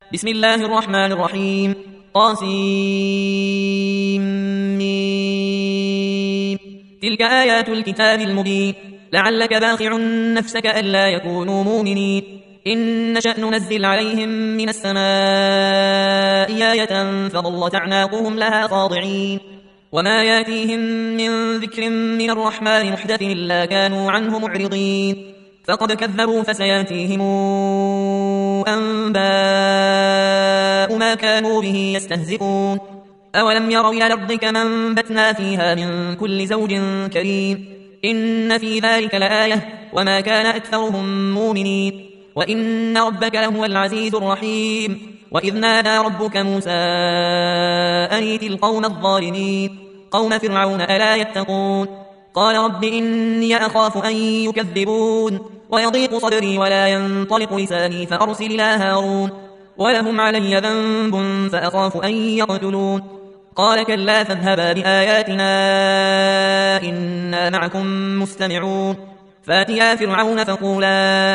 بسم الله الرحمن الرحيم. طاسيم. تلك آيات الكتاب المبين. لعلك باخع نفسك ألا يكونوا مؤمنين إن نشأ ننزل عليهم من السماء آية فظلت أعناقهم لها خاضعين وما ياتيهم من ذكر من الرحمن محدث إلا كانوا عنه معرضين فقد كذبوا فسياتيهم أنباء ما كانوا به يستهزئون أولم يروا إلى الأرض كما أنبتنا فيها من كل زوج كريم إن في ذلك لآية وما كان أكثرهم مؤمنين وإن ربك لهو العزيز الرحيم وإذ نادى ربك موسى أن ائت القوم الظالمين قوم فرعون ألا يتقون قال رب إني أخاف أن يكذبون ويضيق صدري ولا ينطلق لساني فأرسل إلى هارون ولهم علي ذنب فأخاف أن يقتلون قال كلا فاذهبا بآياتنا إنا معكم مستمعون فاتيا فرعون فقولا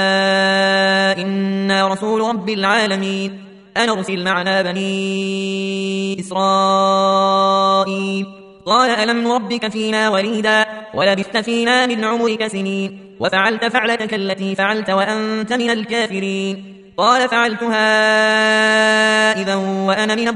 إنا رسول رب العالمين أن أرسل معنا بني إسرائيل قال ألم نربك فينا وليدا ولبثت فينا من عمرك سنين وفعلت فعلتك التي فعلت وأنت من الكافرين قال فعلتها إذا وأنا من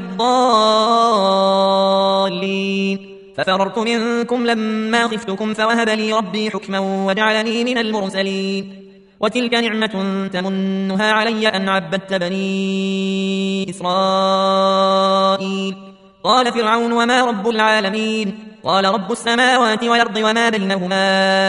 الضالين ففررت منكم لما خفتكم فوهب لي ربي حكما وجعلني من المرسلين وتلك نعمة تمنها علي أن عبدت بني إسرائيل قال فرعون وما رب العالمين قال رب السماوات والأرض وما بينهما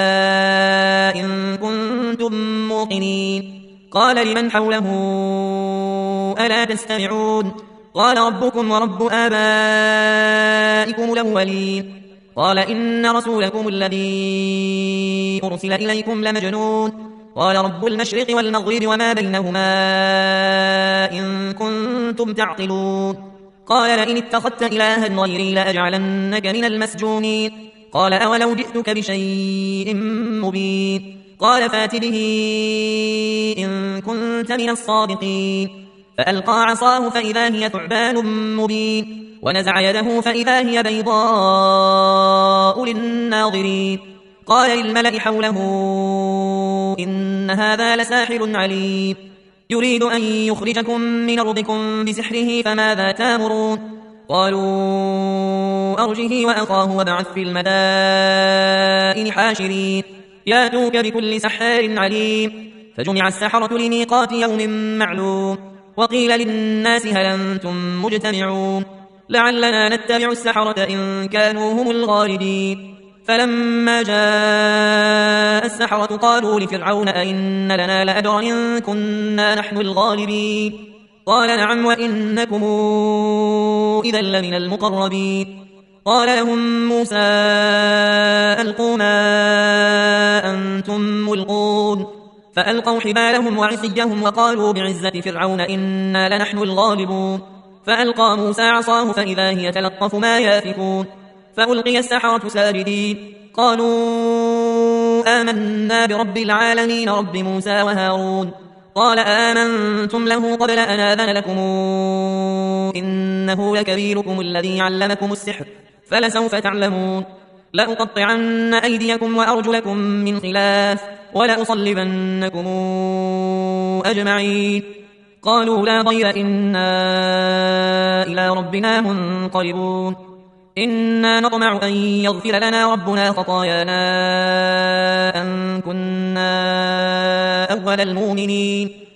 إن كنتم موقنين قال لمن حوله ألا تستمعون قال ربكم ورب آبائكم الأولين قال إن رسولكم الذي أرسل إليكم لمجنون قال رب المشرق والمغرب وما بينهما إن كنتم تعقلون قال لئن اتخذت إلها غيري لأجعلنك من المسجونين قال أولو جئتك بشيء مبين قال فات به إن كنت من الصادقين فألقى عصاه فإذا هي ثعبان مبين ونزع يده فإذا هي بيضاء للناظرين قال للملأ حوله إن هذا لساحر عليم يريد أن يخرجكم من أرضكم بسحره فماذا تامرون قالوا أرجه وأخاه وابعث في المدائن حاشرين ياتوك بكل سحار عليم فجمع السحرة لميقات يوم معلوم وقيل للناس هل أنتم مجتمعون لعلنا نتبع السحرة إن كانوا هم الغالبين فلما جاء السحرة قالوا لفرعون أئن لنا لأجرا إن كنا نحن الغالبين قال نعم وإنكم إذا لمن المقربين قال لهم موسى ألقوا ما أنتم ملقون فألقوا حبالهم وعصيهم وقالوا بعزة فرعون إنا لنحن الغالبون فألقى موسى عصاه فإذا هي تلقف ما يافكون فألقي السحرة ساجدين قالوا آمنا برب العالمين رب موسى وهارون قال آمنتم له قبل أن آذن لكم إنه لكبيركم الذي علمكم السحر فلسوف تعلمون لأقطعن أيديكم وأرجلكم من خلاف ولأصلبنكم أجمعين قالوا لا ضير إنا إلى ربنا منقلبون إنا نطمع أن يغفر لنا ربنا خطايانا أن كنا أول المؤمنين